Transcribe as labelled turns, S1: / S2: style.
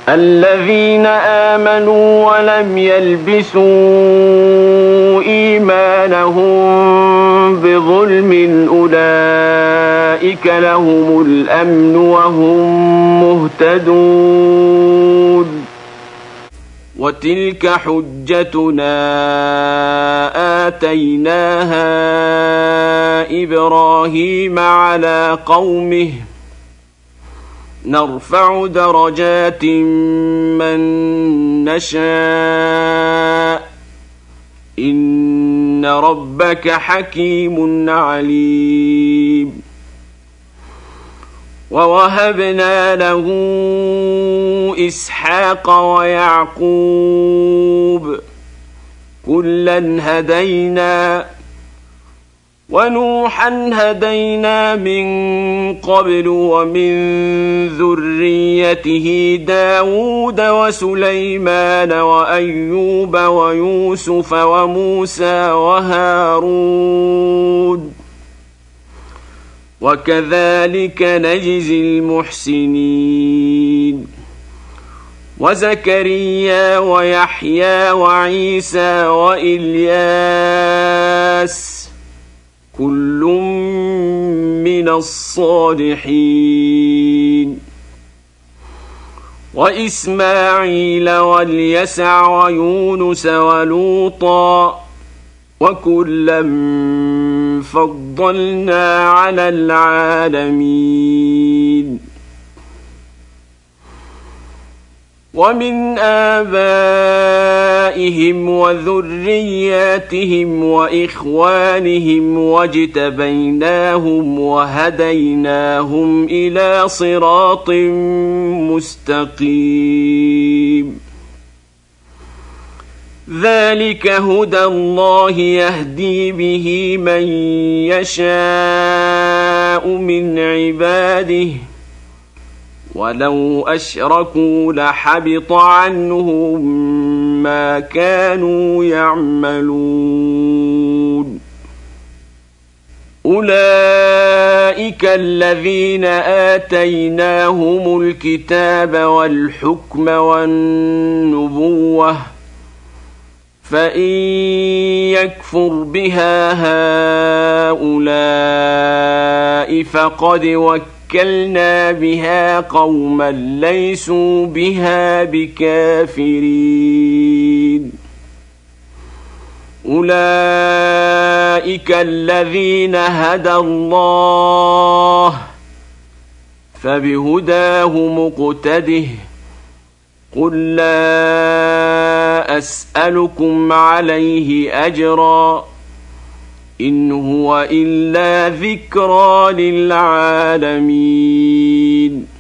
S1: الذين آمنوا ولم يلبسوا إيمانهم بظلم أولئك لهم الأمن وهم مهتدون. وتلك حجتنا آتيناها إبراهيم على قومه نرفع درجات من نشاء إن ربك حكيم عليم. ووهبنا له إسحاق ويعقوب كلا هدينا ونوحا هدينا من قبل ومن ذريته داود وسليمان وأيوب ويوسف وموسى وهارون وكذلك نجزي المحسنين. وزكريا ويحيى وعيسى وإلياس كل من الصالحين. وإسماعيل واليسع ويونس ولوطا وكلا فضلنا على العالمين. ومن آبائهم وذرياتهم وإخوانهم واجتبيناهم وهديناهم إلى صراط مستقيم. ذلك هدى الله يهدي به من يشاء من عباده ولو أشركوا لحبط عنهم ما كانوا يعملون. أولئك الذين آتيناهم الكتاب والحكم والنبوة فإن يكفر بها هؤلاء فقد وكلنا بها قوما ليسوا بها بكافرين. أولئك الذين هدى الله فبهداه مقتده. قل لا أسألكم عليه أجرا إن هو إلا ذكرى للعالمين.